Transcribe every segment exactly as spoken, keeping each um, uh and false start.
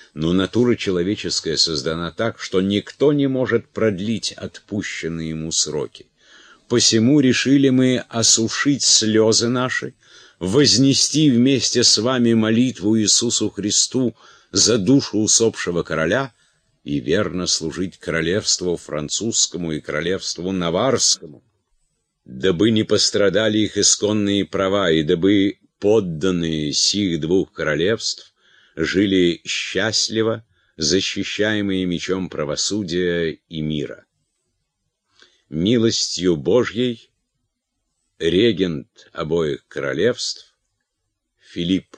Но натура человеческая создана так, что никто не может продлить отпущенные ему сроки. Посему решили мы осушить слезы наши, вознести вместе с вами молитву Иисусу Христу за душу усопшего короля и верно служить королевству французскому и королевству наварскому, дабы не пострадали их исконные права, и дабы подданные сих двух королевств жили счастливо, защищаемые мечом правосудия и мира. Милостью Божьей регент обоих королевств Филипп.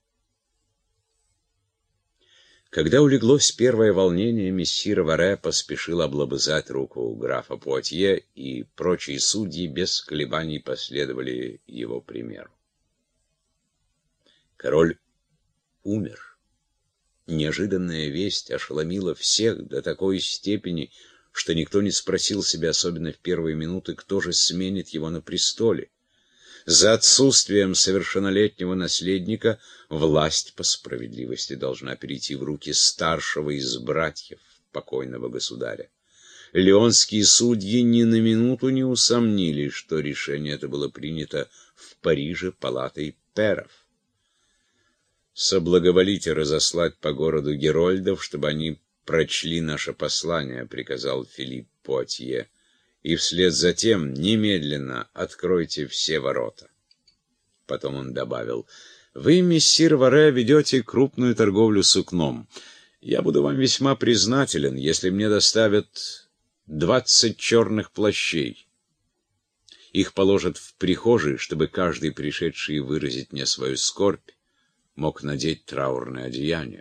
Когда улеглось первое волнение, мессир Варе поспешил облобызать руку графа Пуатье, и прочие судьи без колебаний последовали его примеру. Король умер. Неожиданная весть ошеломила всех до такой степени, что никто не спросил себя, особенно в первые минуты, кто же сменит его на престоле. За отсутствием совершеннолетнего наследника власть по справедливости должна перейти в руки старшего из братьев покойного государя. Леонские судьи ни на минуту не усомнились, что решение это было принято в Париже палатой пэров. «Соблаговолите разослать по городу герольдов, чтобы они прочли наше послание», — приказал Филипп Пуатье. «И вслед за тем немедленно откройте все ворота». Потом он добавил: «Вы, мессир Варе, ведете крупную торговлю сукном. Я буду вам весьма признателен, если мне доставят двадцать черных плащей. Их положат в прихожей, чтобы каждый, пришедший выразить мне свою скорбь, мог надеть траурное одеяние».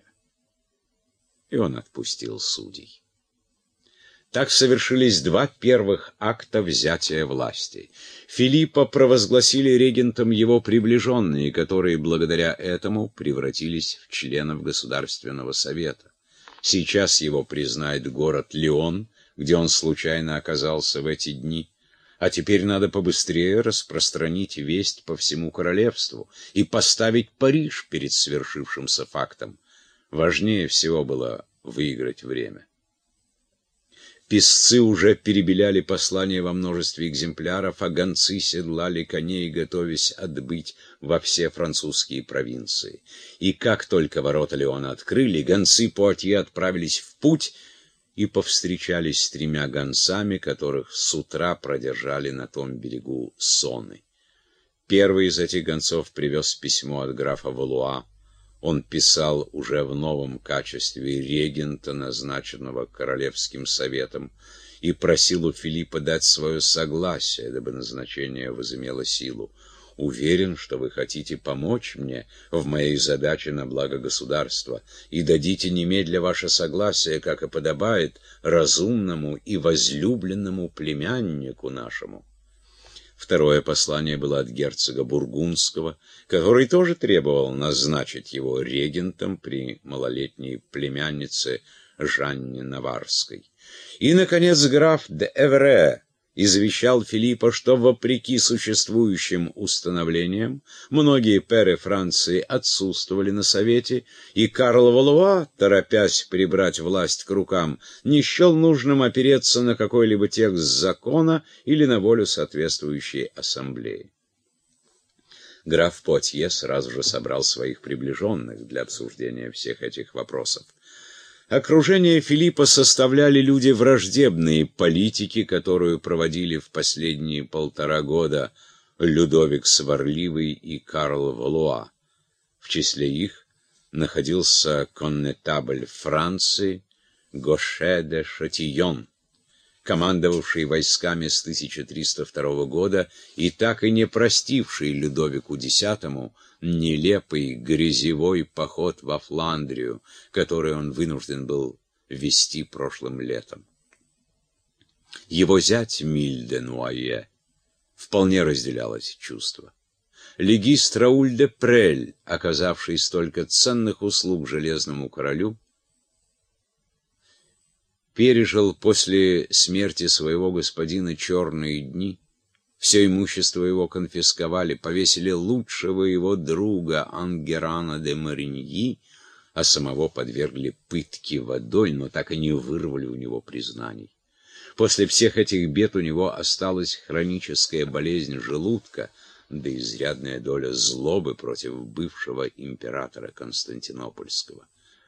И он отпустил судей. Так совершились два первых акта взятия власти. Филиппа провозгласили регентом его приближенные, которые благодаря этому превратились в членов Государственного совета. Сейчас его признает город Лион, где он случайно оказался в эти дни. А теперь надо побыстрее распространить весть по всему королевству и поставить Париж перед свершившимся фактом. Важнее всего было выиграть время. Писцы уже перебеляли послания во множестве экземпляров, а гонцы седлали коней, готовясь отбыть во все французские провинции. И как только ворота Леона открыли, гонцы Пуатье отправились в путь и повстречались с тремя гонцами, которых с утра продержали на том берегу Соны. Первый из этих гонцов привез письмо от графа Валуа. Он писал уже в новом качестве регента, назначенного Королевским советом, и просил у Филиппа дать свое согласие, дабы назначение возымело силу. «Уверен, что вы хотите помочь мне в моей задаче на благо государства, и дадите немедля ваше согласие, как и подобает разумному и возлюбленному племяннику нашему». Второе послание было от герцога Бургундского, который тоже требовал назначить его регентом при малолетней племяннице Жанне Наварской. И, наконец, граф де Эвре извещал Филиппа, что, вопреки существующим установлениям, многие пэры Франции отсутствовали на совете, и Карл Валуа, торопясь прибрать власть к рукам, не счел нужным опереться на какой-либо текст закона или на волю соответствующей ассамблеи. Граф Пуатье сразу же собрал своих приближенных для обсуждения всех этих вопросов. Окружение Филиппа составляли люди враждебные политики, которую проводили в последние полтора года Людовик Сварливый и Карл Валуа. В числе их находился коннетабль Франции Гоше де Шатийон, командовавший войсками с тысяча триста второго года и так и не простивший Людовику Десятому нелепый грязевой поход во Фландрию, который он вынужден был вести прошлым летом. Его зять Миль де Нуае вполне разделял эти чувства. Легист Рауль де Прель, оказавший столько ценных услуг железному королю, пережил после смерти своего господина черные дни. Все имущество его конфисковали, повесили лучшего его друга Ангерана де Мариньи, а самого подвергли пытке водой, но так и не вырвали у него признаний. После всех этих бед у него осталась хроническая болезнь желудка, да изрядная доля злобы против бывшего императора Константинопольского.